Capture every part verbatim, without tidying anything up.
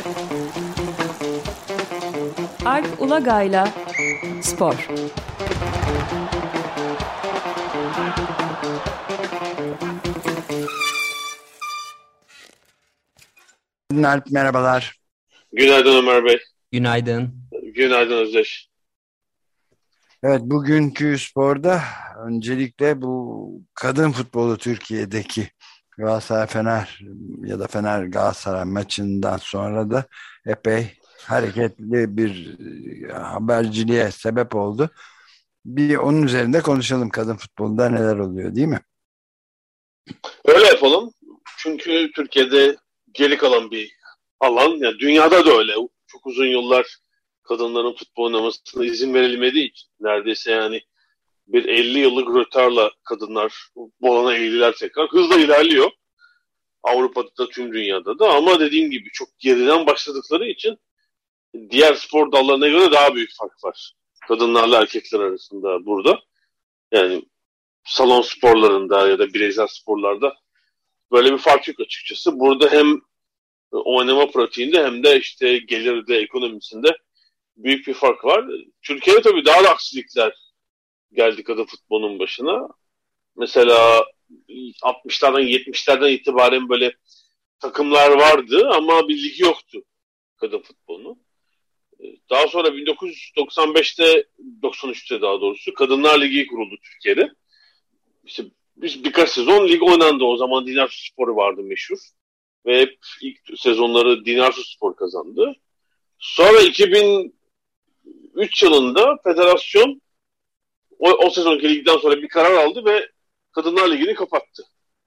Alp Ulagay'la Spor. Alp, merhabalar. Günaydın Ömer Bey. Günaydın. Günaydın Özdeş. Evet, bugünkü sporda öncelikle bu kadın futbolu Türkiye'deki Galatasaray Fener ya da Fener Galatasaray maçından sonra da epey hareketli bir haberciliğe sebep oldu. Bir onun üzerinde konuşalım, kadın futbolunda neler oluyor, değil mi? Öyle yapalım. Çünkü Türkiye'de geri kalan bir alan. Yani dünyada da öyle. Çok uzun yıllar kadınların futbol oynamasına izin verilmediği için neredeyse yani bir elli yıllık rötarla kadınlar bu alana eğildiler tekrar. Hızla ilerliyor. Avrupa'da da tüm dünyada da, ama dediğim gibi çok geriden başladıkları için diğer spor dallarına göre daha büyük fark var. Kadınlarla erkekler arasında burada. Yani salon sporlarında ya da bireysel sporlarda böyle bir fark yok açıkçası. Burada hem oynama pratiğinde hem de işte gelirde, ekonomisinde büyük bir fark var. Türkiye'de tabii daha da aksilikler geldi kadın futbolunun başına. Mesela altmışlardan yetmişlerden itibaren böyle takımlar vardı ama bir ligi yoktu kadın futbolunun. Daha sonra bin dokuz yüz doksan beşte, doksan üçte daha doğrusu Kadınlar Ligi kuruldu Türkiye'de. İşte biz birkaç sezon lig oynandı. O zaman Dinarsu Sporu vardı meşhur. Ve hep ilk sezonları Dinarsu Spor kazandı. Sonra iki bin üç yılında federasyon o, o sezonki ligden sonra bir karar aldı ve Kadınlar Ligi'ni kapattı.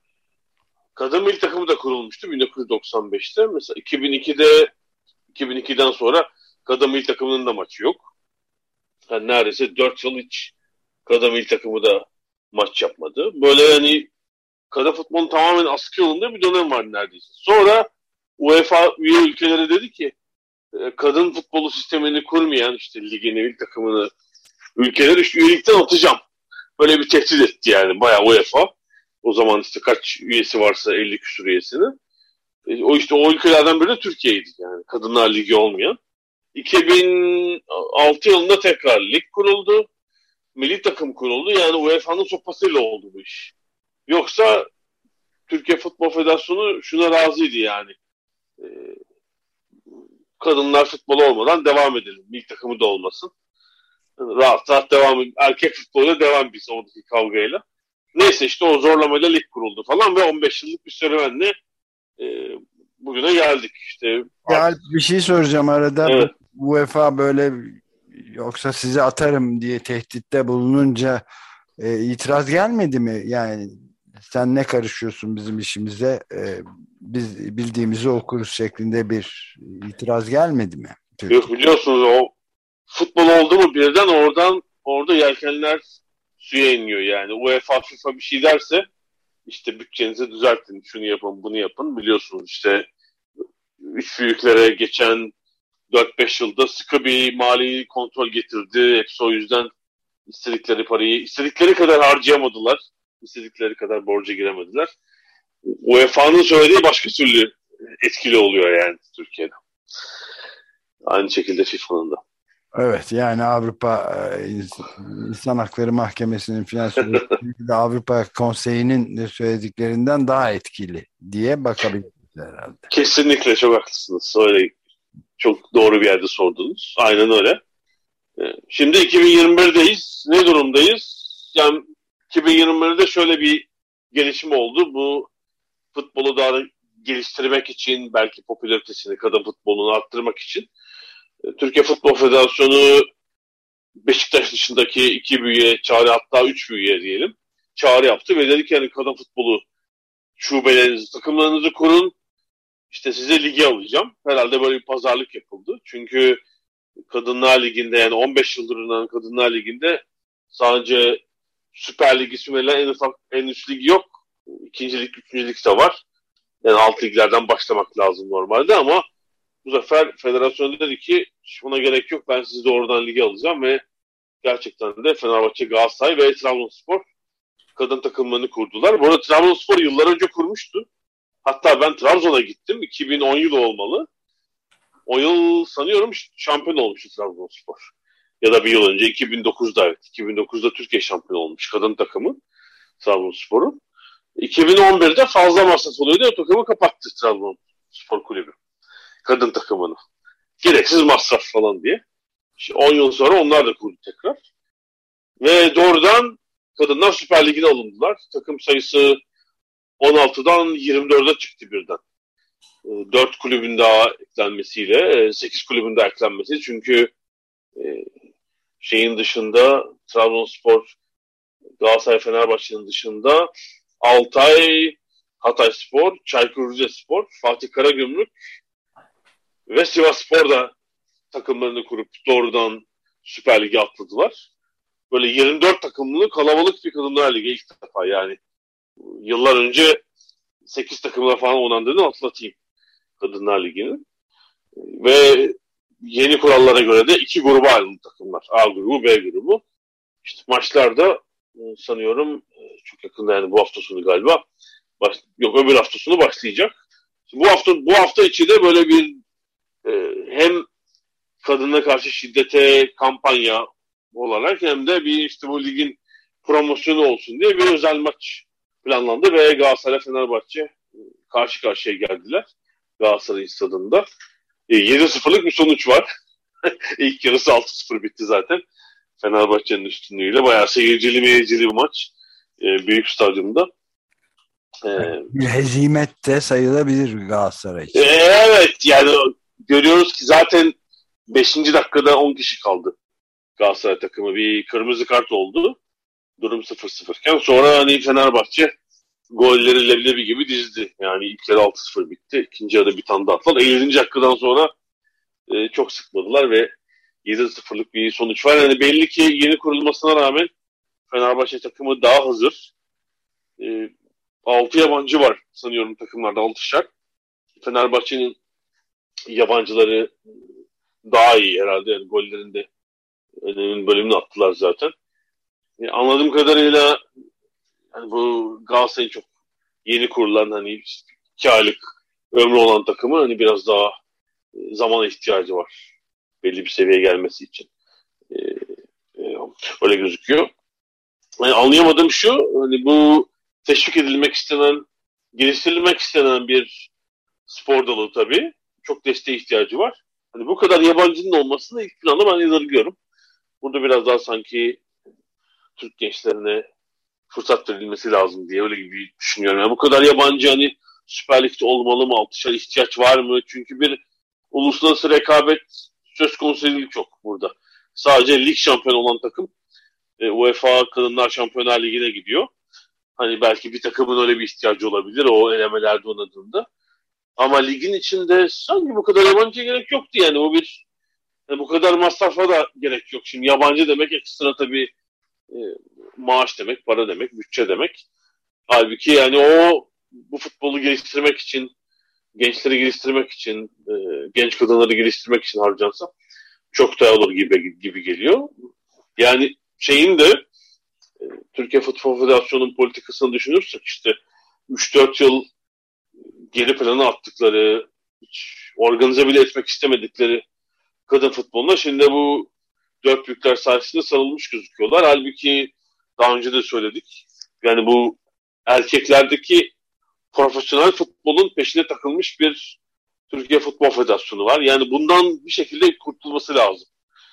Kadın milli takımı da kurulmuştu bin dokuz yüz doksan beşte. Mesela iki bin ikide iki bin ikiden sonra kadın milli takımının da maçı yok. Yani neredeyse dört yıl hiç kadın milli takımı da maç yapmadı. Böyle yani kadın futbolun tamamen askı yolunda bir dönem var neredeyse. Sonra UEFA üye ülkeleri dedi ki kadın futbolu sistemini kurmayan işte ligini, milli takımını ülkeleri işte üyelikten atacağım. Böyle bir tehdit etti yani bayağı UEFA. O zaman işte kaç üyesi varsa elli küsur üyesini. E, o işte o ülkelerden biri de Türkiye'ydi yani. Kadınlar Ligi olmayan. iki bin altı yılında tekrar lig kuruldu. Milli takım kuruldu. Yani UEFA'nın sopasıyla oldu bu iş. Yoksa Türkiye Futbol Federasyonu şuna razıydı yani. E, kadınlar futbolu olmadan devam edelim. Milli takımı da olmasın. Rahat rahat devam edelim. Erkek futboluyla devam biz oradaki kavgayla. Neyse işte o zorlamayla lig kuruldu falan ve on beş yıllık bir serüvenle e, bugüne geldik. İşte ya bir şey soracağım arada. Evet. UEFA böyle yoksa sizi atarım diye tehditte bulununca e, itiraz gelmedi mi? Yani sen ne karışıyorsun bizim işimize? E, biz bildiğimizi okuruz şeklinde bir itiraz gelmedi mi? Türkiye? Yok, biliyorsunuz o futbol oldu mu birden oradan orada yelkenler suya iniyor yani. UEFA, FIFA bir şey derse işte bütçenizi düzeltin, şunu yapın, bunu yapın. Biliyorsunuz işte üç büyüklere geçen dört beş yılda sıkı bir mali kontrol getirdi. Hepsi o yüzden istedikleri parayı istedikleri kadar harcayamadılar. İstedikleri kadar borca giremediler. UEFA'nın söylediği başka türlü etkili oluyor yani Türkiye'de. Aynı şekilde FIFA'nın da. Evet, yani Avrupa İnsan Hakları Mahkemesi'nin filan söylediği de Avrupa Konseyi'nin söylediklerinden daha etkili diye bakabiliriz herhalde. Kesinlikle çok haklısınız. Öyle çok doğru bir yerde sordunuz. Aynen öyle. Şimdi iki bin yirmi birdeyiz. Ne durumdayız? Yani iki bin yirmi birde şöyle bir gelişme oldu. Bu futbolu daha geliştirmek için, belki popülaritesini, kadın futbolunu arttırmak için Türkiye Futbol Federasyonu Beşiktaş dışındaki iki büyüğe çağrı, hatta üç büyüğe diyelim, çağrı yaptı ve dedi ki yani kadın futbolu şubelerinizi, takımlarınızı kurun. İşte size ligi alacağım. Herhalde böyle bir pazarlık yapıldı. Çünkü Kadınlar Ligi'nde, yani on beş yıldır oynanan Kadınlar Ligi'nde sadece Süper Lig ismi verilen en ufak, en üst lig yok. İkinci lig, üçüncü lig de var. Yani alt liglerden başlamak lazım normalde ama bu sefer federasyon dedi ki buna gerek yok, ben sizi doğrudan lige alacağım ve gerçekten de Fenerbahçe, Galatasaray ve Trabzonspor kadın takımlarını kurdular. Bu arada Trabzonspor yıllar önce kurmuştu. Hatta ben Trabzon'a gittim. iki bin on yılı olmalı. O yıl sanıyorum şampiyon olmuştu Trabzonspor. Ya da bir yıl önce iki bin dokuzda evet. iki bin dokuzda Türkiye şampiyonu olmuş kadın takımı Trabzonspor'un. iki bin on birde fazla masraf oluyordu. O takımı kapattı Trabzonspor Kulübü. Kadın takımını. Gereksiz masraf falan diye. İşte on yıl sonra onlar da kurdu tekrar. Ve doğrudan Kadınlar Süper Ligi'ne alındılar. Takım sayısı on altıdan yirmi dörde çıktı birden. dört kulübün daha eklenmesiyle, sekiz kulübün daha eklenmesi. Çünkü şeyin dışında Trabzonspor, Galatasaray, Fenerbahçe'nin dışında Altay, Hatayspor, Çaykur Rizespor, Fatih Karagümrük ve Sivasspor da takımlarını kurup doğrudan Süper Lig'e atladılar. Böyle yirmi dört takımlı kalabalık bir Kadınlar Ligi ilk defa yani. Yıllar önce sekiz takımla falan oynandığını atlatayım Kadınlar Ligi'nin. Ve yeni kurallara göre de iki gruba ayrıldı takımlar. A grubu, B grubu. İşte maçlarda sanıyorum çok yakında yani bu hafta sonu galiba. Baş, yok öbür hafta sonu başlayacak. Bu hafta bu hafta içinde böyle bir e, hem kadına karşı şiddete kampanya olarak hem de bir işte bu ligin promosyonu olsun diye bir özel maç planlandı ve Galatasaray Fenerbahçe karşı karşıya geldiler Galatasaray stadında. E, yedi sıfırlık bir sonuç var. İlk yarısı altı sıfır bitti zaten. Fenerbahçe'nin üstünlüğüyle bayağı seyircili meyircili bir maç. E, büyük stadyumda. E, bir hezimet de sayılabilir Galatasaray için. E, evet yani görüyoruz ki zaten beşinci dakikada on kişi kaldı. Galatasaray takımı bir kırmızı kart oldu. Durum sıfır sıfır iken sonra hani Fenerbahçe golleri leblebi gibi dizdi. Yani ilk yarı altı sıfır bitti. İkinci yarıda bir tane daha attılar. ellinci dakikadan sonra e, çok sıkmadılar ve yedi sıfırlık bir sonuç var. Yani belli ki yeni kurulmasına rağmen Fenerbahçe takımı daha hazır. E, altı yabancı var sanıyorum takımlarda altışar. Fenerbahçe'nin yabancıları daha iyi herhalde. Yani gollerinde önemli bölümünü attılar zaten. E, anladığım kadarıyla yani bu Galatasaray'ın çok yeni kurulan hani iki aylık ömrü olan takımı hani biraz daha e, zamana ihtiyacı var. Belli bir seviyeye gelmesi için. E, e, öyle gözüküyor. Yani anlayamadığım şu, hani bu teşvik edilmek istenen, geliştirilmek istenen bir spor dalı tabii. Çok desteğe ihtiyacı var. Hani bu kadar yabancının olmasını ilk planda ben yadırgıyorum. Burada biraz daha sanki Türk gençlerine fırsat verilmesi lazım diye öyle gibi düşünüyorum. Yani bu kadar yabancı hani Süper Lig'de olmalı mı? Altışar ihtiyaç var mı? Çünkü bir uluslararası rekabet söz konusu değil çok burada. Sadece lig şampiyonu olan takım e, UEFA Kadınlar Şampiyonlar Ligi'ne gidiyor. Hani belki bir takımın öyle bir ihtiyacı olabilir o elemelerde oynadığında. Ama ligin içinde sanki bu kadar yabancıya gerek yoktu yani. O bir yani bu kadar masrafa da gerek yok. Şimdi yabancı demek ekstra tabii e, maaş demek, para demek, bütçe demek. Halbuki yani o bu futbolu geliştirmek için, gençleri geliştirmek için, e, genç kadınları geliştirmek için harcansa çok daha olur gibi gibi geliyor. Yani şeyin de e, Türkiye Futbol Federasyonu'nun politikasını düşünürsek işte üç dört yıl geri plana attıkları, hiç organize bile etmek istemedikleri kadın futboluna şimdi bu dört büyükler sayesinde sarılmış gözüküyorlar. Halbuki daha önce de söyledik. Yani bu erkeklerdeki profesyonel futbolun peşine takılmış bir Türkiye Futbol Federasyonu var. Yani bundan bir şekilde kurtulması lazım.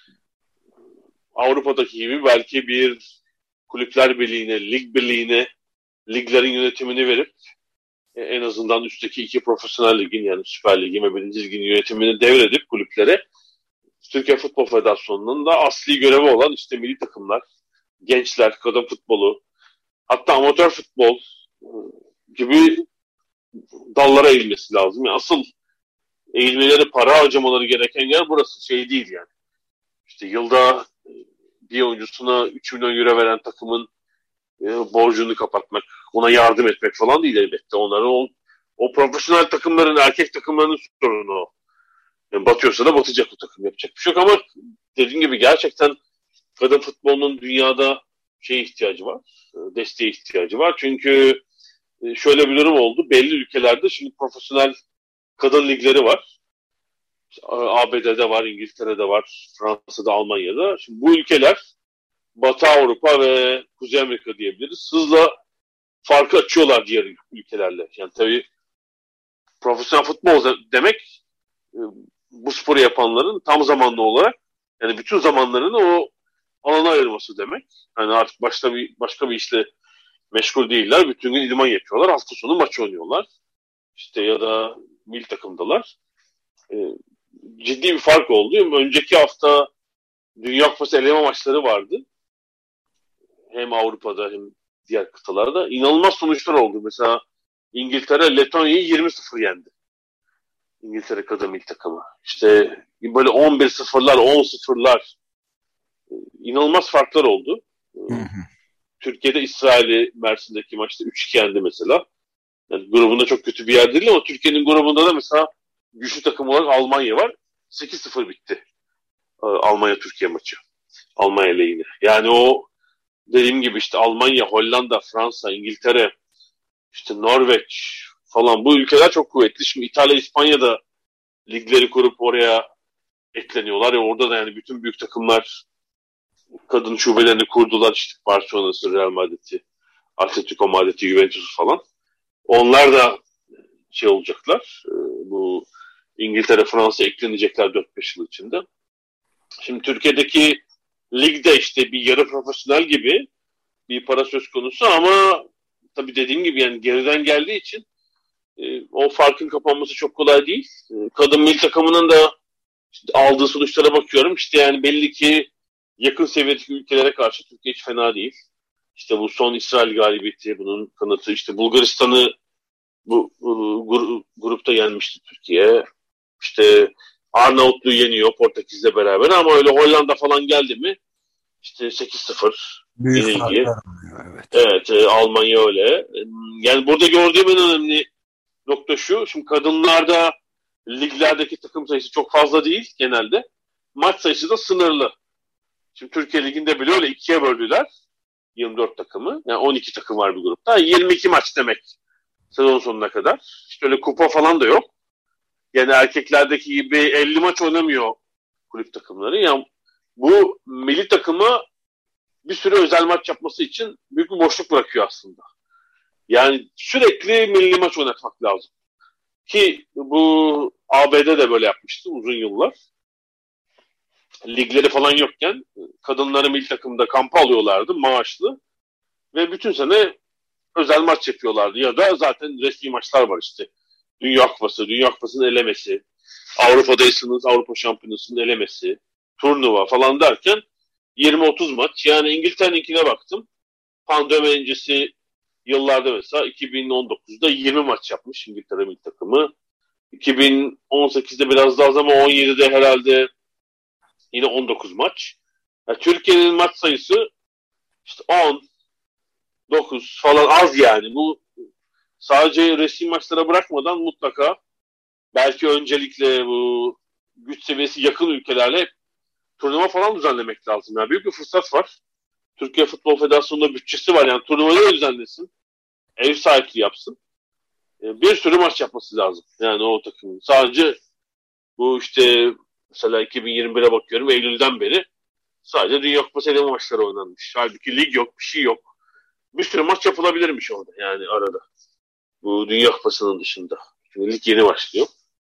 Avrupa'daki gibi belki bir kulüpler birliğine, lig birliğine, liglerin yönetimini verip en azından üstteki iki profesyonel ligin yani Süper Lig'in ve birinci Lig'in yönetimini devredip kulüplere Türkiye Futbol Federasyonu'nun da asli görevi olan işte milli takımlar, gençler, kadın futbolu, hatta amatör futbol gibi dallara eğilmesi lazım. Yani asıl eğilmeleri, para harcamaları gereken yer burası. Şey değil yani. İşte yılda bir oyuncusuna üç milyon euro veren takımın e, borcunu kapatmak, ona yardım etmek falan değil elbette. Onların o, o profesyonel takımların, erkek takımlarının sorunu o. Yani batıyorsa da batacak o takım, yapacak bir şey yok ama dediğim gibi gerçekten kadın futbolunun dünyada şey ihtiyacı var, desteğe ihtiyacı var. Çünkü şöyle bir durum oldu. Belli ülkelerde şimdi profesyonel kadın ligleri var. A B D'de var, İngiltere'de var, Fransa'da, Almanya'da. Şimdi bu ülkeler Batı Avrupa ve Kuzey Amerika diyebiliriz. Hızla farkı açıyorlar diğer ülkelerle. Yani tabii profesyonel futbol demek bu sporu yapanların tam zamanlı olarak yani bütün zamanlarını o alana ayırması demek. Yani artık başka bir başka bir işle meşgul değiller. Bütün gün idman yapıyorlar. Hafta sonu maç oynuyorlar. İşte ya da milli takımdalar. Ee, ciddi bir fark oldu. Önceki hafta Dünya Kupası eleme maçları vardı. Hem Avrupa'da hem diğer kıtalarda. İnanılmaz sonuçlar oldu. Mesela İngiltere Letonya'yı yirmi sıfır yendi. İngiltere kadın milli takımı. İşte böyle on bir sıfırlar, on sıfırlar inanılmaz farklar oldu. Hı hı. Türkiye'de İsrail'i Mersin'deki maçta üç iki yendi mesela. Yani grubunda çok kötü bir yer değil ama Türkiye'nin grubunda da mesela güçlü takım olarak Almanya var. sekiz sıfır bitti. Almanya-Türkiye maçı. Almanya lehine. Yani o dediğim gibi işte Almanya, Hollanda, Fransa, İngiltere, işte Norveç falan bu ülkeler çok kuvvetli. Şimdi İtalya, İspanya'da ligleri kurup oraya ekleniyorlar. Ya orada da yani bütün büyük takımlar kadın şubelerini kurdular. İşte Barcelona'sı, Real Madrid'i, Atletico Madrid'i, Juventus falan. Onlar da şey olacaklar. Bu İngiltere, Fransa eklenecekler dört beş yıl içinde. Şimdi Türkiye'deki ligde işte bir yarı profesyonel gibi bir para söz konusu ama tabii dediğim gibi yani geriden geldiği için e, o farkın kapanması çok kolay değil. E, kadın milli takımının da işte aldığı sonuçlara bakıyorum. İşte yani belli ki yakın seviyedeki ülkelere karşı Türkiye hiç fena değil. İşte bu son İsrail galibiyeti bunun kanıtı. İşte Bulgaristan'ı bu, bu gru, grupta yenmişti Türkiye. İşte Arnavutluğu yeniyor Portekiz'le beraber ama öyle Hollanda falan geldi mi işte sekiz sıfır yenilgi. Evet, evet e, Almanya öyle. Yani burada gördüğüm en önemli nokta şu. Şimdi kadınlarda liglerdeki takım sayısı çok fazla değil genelde. Maç sayısı da sınırlı. Şimdi Türkiye Ligi'nde bile öyle ikiye böldüler. yirmi dört takımı. Yani on iki takım var bir grupta. yirmi iki maç demek sezon sonuna kadar. İşte öyle kupa falan da yok. Yani erkeklerdeki gibi elli maç oynamıyor kulüp takımları. Yani bu milli takımı bir sürü özel maç yapması için büyük bir boşluk bırakıyor aslında. Yani sürekli milli maç oynatmak lazım. Ki bu A B D de böyle yapmıştı uzun yıllar. Ligleri falan yokken kadınları milli takımda kampa alıyorlardı maaşlı. Ve bütün sene özel maç yapıyorlardı. Ya da zaten resmi maçlar var işte. Dünya Kupası, Dünya Kupası'nın elemesi, Avrupa'daysanız Avrupa Şampiyonası'nın elemesi, turnuva falan derken yirmi otuz maç. Yani İngiltere'ninkine baktım. Pandemi öncesi yıllarda mesela iki bin on dokuzda yirmi maç yapmış İngiltere milli takımı. iki bin on sekizde biraz daha az ama on yedide herhalde yine on dokuz maç. Yani Türkiye'nin maç sayısı işte on, dokuz falan az yani. Bu sadece resmi maçlara bırakmadan mutlaka belki öncelikle bu güç seviyesi yakın ülkelerle turnuva falan düzenlemek lazım. Yani büyük bir fırsat var. Türkiye Futbol Federasyonu'nda bütçesi var. Yani turnuvayı düzenlesin. Ev sahipliği yapsın. Bir sürü maç yapması lazım. Yani o takımın. Sadece bu işte mesela iki bin yirmi bire bakıyorum. Eylül'den beri sadece Dünya Kupası eleme maçları oynanmış. Halbuki lig yok, bir şey yok. Bir sürü maç yapılabilirmiş orada yani arada. Bu Dünya Kupası'nın dışında. Çünkü lig yeni başlıyor.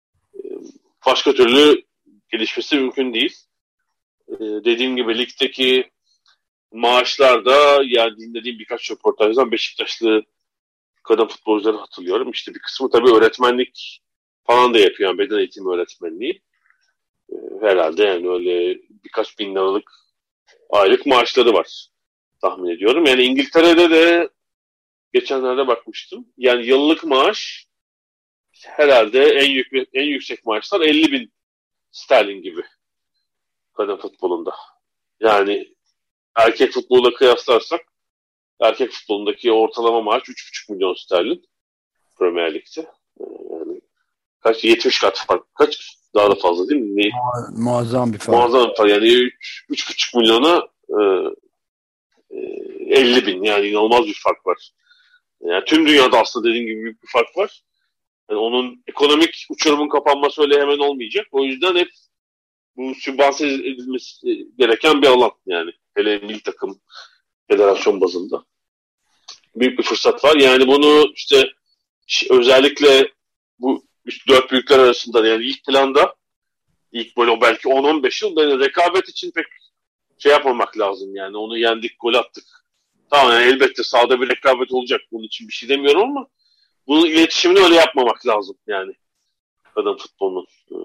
Başka türlü gelişmesi mümkün değil. Dediğim gibi ligdeki maaşlar da yani dinlediğim birkaç röportajdan Beşiktaşlı kadın futbolcuları hatırlıyorum. İşte bir kısmı tabii öğretmenlik falan da yapıyor. Yani beden eğitimi öğretmenliği. Herhalde yani öyle birkaç bin liralık aylık maaşları var tahmin ediyorum. Yani İngiltere'de de geçenlerde bakmıştım. Yani yıllık maaş herhalde en yüksek, en yüksek maaşlar elli bin sterlin gibi kadın futbolunda. Yani erkek futboluyla kıyaslarsak erkek futbolundaki ortalama maaş üç buçuk milyon sterlin Premier Lig'de. Yani kaç? yetmiş kat fark. Kaç? Daha da fazla değil mi? Ne? Muazzam bir fark. Muazzam bir fark. Yani üç buçuk milyona e, e, elli bin. Yani inanılmaz bir fark var. Yani tüm dünyada aslında dediğim gibi büyük bir fark var. Yani onun ekonomik uçurumun kapanması öyle hemen olmayacak. O yüzden hep bu sübvanse edilmesi gereken bir alan yani. Hele milli takım federasyon bazında. Büyük bir fırsat var. Yani bunu işte özellikle bu dört büyükler arasında yani ilk planda ilk böyle belki on on beş yıl yani rekabet için pek şey yapmamak lazım yani. Onu yendik, gol attık. Tamam yani elbette sahada bir rekabet olacak. Bunun için bir şey demiyorum ama bunun iletişimini öyle yapmamak lazım yani. Kadın futbolunun.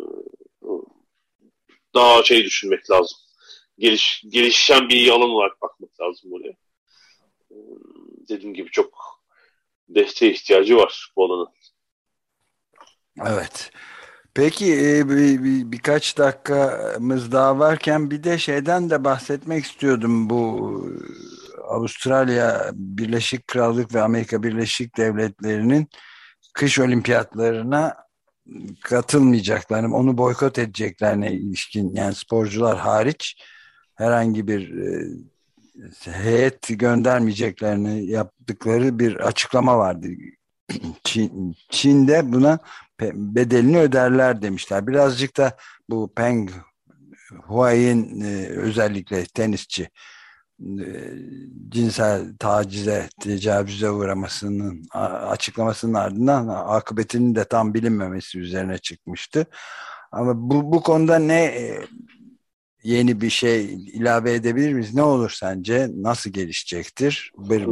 Daha şey düşünmek lazım. Geliş, gelişen bir alan olarak bakmak lazım oraya. Dediğim gibi çok desteğe ihtiyacı var bu alanın. Evet. Peki e, bir, bir, birkaç dakikamız daha varken bir de şeyden de bahsetmek istiyordum. Bu Avustralya, Birleşik Krallık ve Amerika Birleşik Devletleri'nin kış olimpiyatlarına katılmayacaklarını, onu boykot edeceklerine ilişkin yani sporcular hariç herhangi bir e, heyet göndermeyeceklerini yaptıkları bir açıklama vardı. Çin, Çin'de buna bedelini öderler demişler. Birazcık da bu Peng Huai'nin e, özellikle tenisçi e, cinsel tacize, tecavüze uğramasının açıklamasının ardından akıbetinin de tam bilinmemesi üzerine çıkmıştı. Ama bu, bu konuda ne e, yeni bir şey ilave edebilir miyiz? Ne olur sence? Nasıl gelişecektir? Bir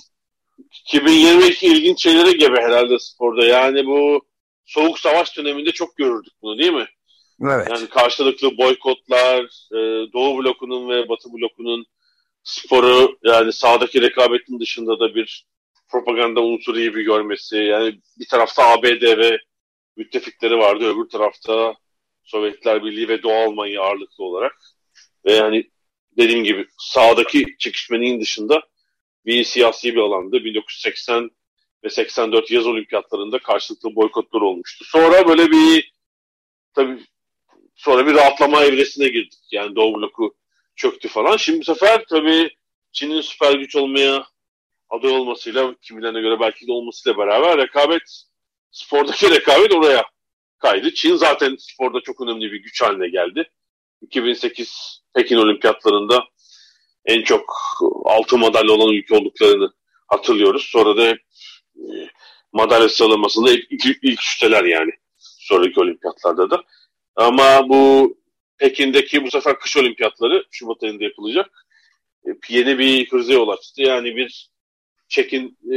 iki bin yirmi iki ilginç şeylere gebe herhalde sporda. Yani bu Soğuk Savaş döneminde çok görürdük bunu değil mi? Evet. Yani karşılıklı boykotlar, Doğu blokunun ve Batı blokunun sporu yani sahadaki rekabetin dışında da bir propaganda unsuru gibi görmesi. Yani bir tarafta A B D ve müttefikleri vardı, öbür tarafta Sovyetler Birliği ve Doğu Almanya ağırlıklı olarak. Ve yani dediğim gibi sahadaki çekişmenin dışında bir siyasi bir alandı. bin dokuz yüz seksen ve seksen dört yaz olimpiyatlarında karşılıklı boykotlar olmuştu. Sonra böyle bir tabii sonra bir rahatlama evresine girdik. Yani Doğu bloku çöktü falan. Şimdi bu sefer tabii Çin'in süper güç olmaya aday olmasıyla, kimilerine göre belki de olmasıyla beraber rekabet, spordaki rekabet oraya kaydı. Çin zaten sporda çok önemli bir güç haline geldi. iki bin sekiz Pekin olimpiyatlarında en çok altın madalya olan ülke olduklarını hatırlıyoruz. Sonra da hep e, madalya sıralamasında ilk, ilk üçteler yani. Sonraki olimpiyatlarda da. Ama bu Pekin'deki bu sefer kış olimpiyatları Şubat ayında yapılacak. E, yeni bir hırza yol açtı. Yani bir Çekin e,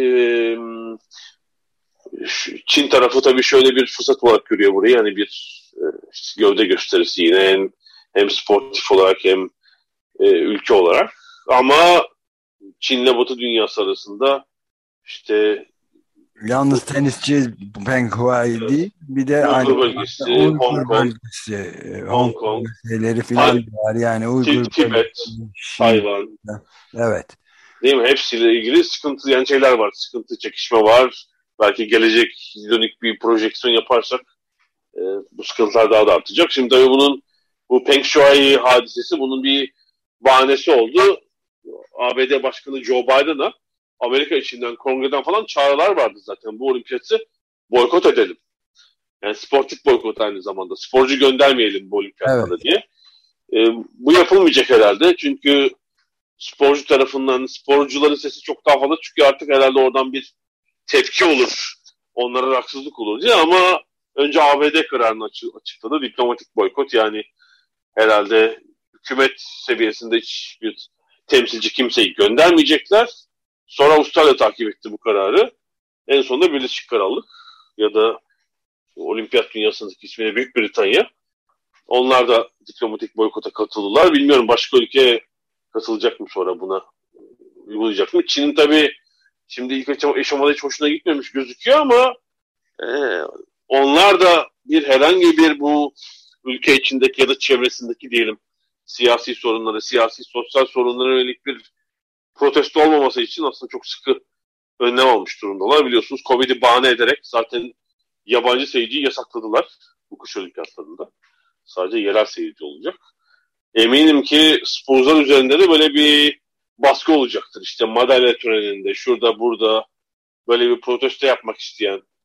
Çin tarafı tabii şöyle bir fırsat olarak görüyor burayı. Yani bir e, gövde gösterisi yine hem, hem sportif olarak hem e, ülke olarak. Ama Çin'le Batı dünyası arasında işte yalnız tenisçi Peng Huai değil, bir de Uygur aynı bölgesi, Uygur Hong Kong, bölgesi, Hong Kong, şeyleri filan var yani Uygur Tibet, bölgesi, Tayvan. Evet. Değil mi? Hepsiyle ilgili sıkıntı yani şeyler var. Sıkıntı, çekişme var. Belki gelecek dönük bir projeksiyon yaparsak e, bu sıkıntılar daha da artacak. Şimdi tabii bunun bu Peng Shuai hadisesi bunun bir bahanesi oldu. A B D Başkanı Joe Biden'a Amerika içinden, kongreden falan çağrılar vardı zaten. Bu olimpiyatı boykot edelim. Yani sportif boykot aynı zamanda. Sporcu göndermeyelim bu olimpiyatlara evet. diye. E, bu yapılmayacak herhalde. Çünkü sporcu tarafından sporcuların sesi çok daha fazla. Çünkü artık herhalde oradan bir tepki olur. Onlara haksızlık olur diye ama önce A B D kararını açıkladı. Diplomatik boykot yani herhalde hükümet seviyesinde hiçbir temsilci kimseyi göndermeyecekler. Sonra Avustralya takip etti bu kararı. En sonunda Birleşik Krallık ya da olimpiyat dünyasındaki ismiyle Büyük Britanya. Onlar da diplomatik boykota katıldılar. Bilmiyorum başka ülke katılacak mı sonra buna? Uygulayacak mı? Çin'in tabii şimdi ilk aşamada hiç hoşuna gitmemiş gözüküyor ama e, onlar da bir herhangi bir bu ülke içindeki ya da çevresindeki diyelim siyasi sorunları, siyasi sosyal sorunlara yönelik bir protesto olmaması için aslında çok sıkı önlem almış durumdalar. Biliyorsunuz Covid'i bahane ederek zaten yabancı seyirciyi yasakladılar bu kış olimpiyatlarında. Sadece yerel seyirci olacak. Eminim ki sporcular üzerinde de böyle bir baskı olacaktır. İşte madalya töreninde, şurada, burada böyle bir protesto yapmak isteyen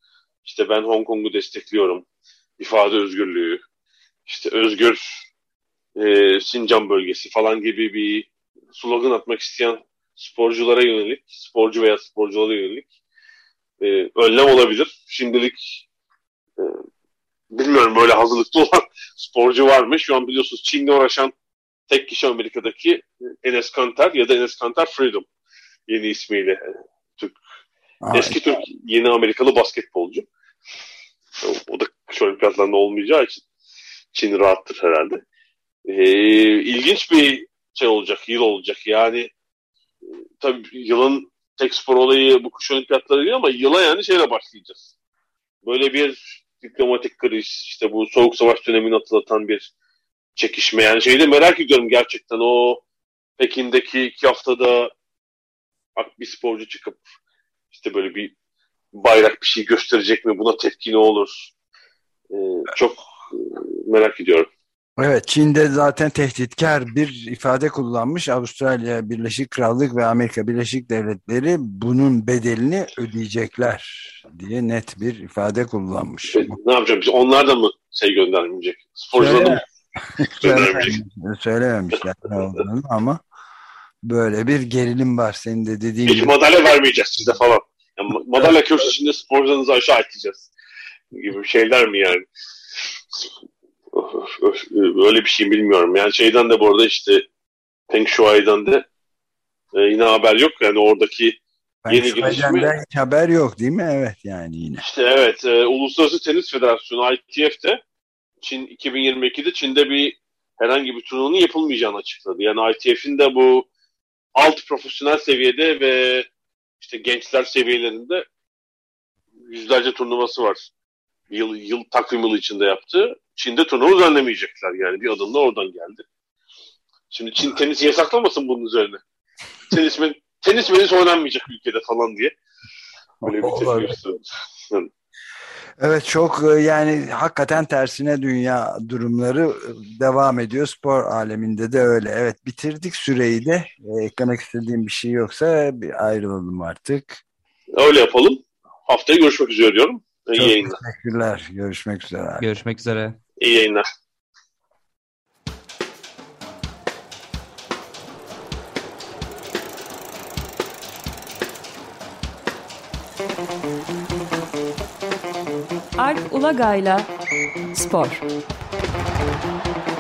İşte ben Hong Kong'u destekliyorum. İfade özgürlüğü, işte özgür e, Sincan bölgesi falan gibi bir slogan atmak isteyen sporculara yönelik, sporcu veya sporculara yönelik e, önlem olabilir. Şimdilik e, bilmiyorum, böyle hazırlıklı olan sporcu var mı? Şu an biliyorsunuz Çin'le uğraşan tek kişi Amerika'daki Enes Kanter ya da Enes Kanter Freedom yeni ismiyle. Türk, Aa, eski Türk, yeni Amerikalı basketbolcu. O da kış olimpiyatlarında olmayacağı için Çin rahattır herhalde. Ee, ilginç bir şey olacak, yıl olacak. Yani tabii yılın tek spor olayı bu kış olimpiyatları değil ama yıla yani şeyle başlayacağız. Böyle bir diplomatik kriz, işte bu soğuk savaş dönemini hatırlatan bir çekişme. Yani şeyi de merak ediyorum gerçekten, o Pekin'deki iki haftada bir sporcu çıkıp işte böyle bir bayrak bir şey gösterecek mi? Buna tepki ne olur? Ee, çok merak ediyorum. evet, Çin'de zaten tehditkar bir ifade kullanmış. Avustralya, Birleşik Krallık ve Amerika Birleşik Devletleri bunun bedelini ödeyecekler diye net bir ifade kullanmış. E, ne yapacağım? Biz onlar da mı şey göndermeyecek? Sporcularını mı göndermeyecek? Söylememişler ne olduğunu ama böyle bir gerilim var senin de dediğin Peki gibi. madalya vermeyeceğiz size falan. Yani madalya kürsüsünde sporcularınızı aşağı iteceğiz gibi şeyler mi yani? Öyle bir şey bilmiyorum. Yani şeyden de bu arada işte Peng Shuai'den de e, yine haber yok. Yani oradaki Ben yeni şu gelişme. hiç haber yok değil mi? Evet yani yine. İşte evet, e, Uluslararası Tenis Federasyonu I T F'te Çin iki bin yirmi ikide Çin'de bir herhangi bir turnuvanın yapılmayacağını açıkladı. Yani I T F'in de bu alt profesyonel seviyede ve işte gençler seviyelerinde yüzlerce turnuvası var. Yıl, yıl takvim yılı içinde yaptı. Çin'de turnuva düzenlemeyecekler. Yani bir adım da oradan geldi. Şimdi Çin tenisi yasaklamasın bunun üzerine. Tenis, tenis menis oynanmayacak ülkede falan diye. Böyle bir tepki gösterdi. Evet, çok yani hakikaten tersine dünya durumları devam ediyor. Spor aleminde de öyle. Evet, bitirdik süreyi de. E, eklemek istediğim bir şey yoksa bir ayrılalım artık. Öyle yapalım. Haftaya görüşmek üzere diyorum. İyi Çok yayınlar. teşekkürler. Görüşmek üzere. Görüşmek üzere. İyi yayınlar. Alp Ulagay'la Spor.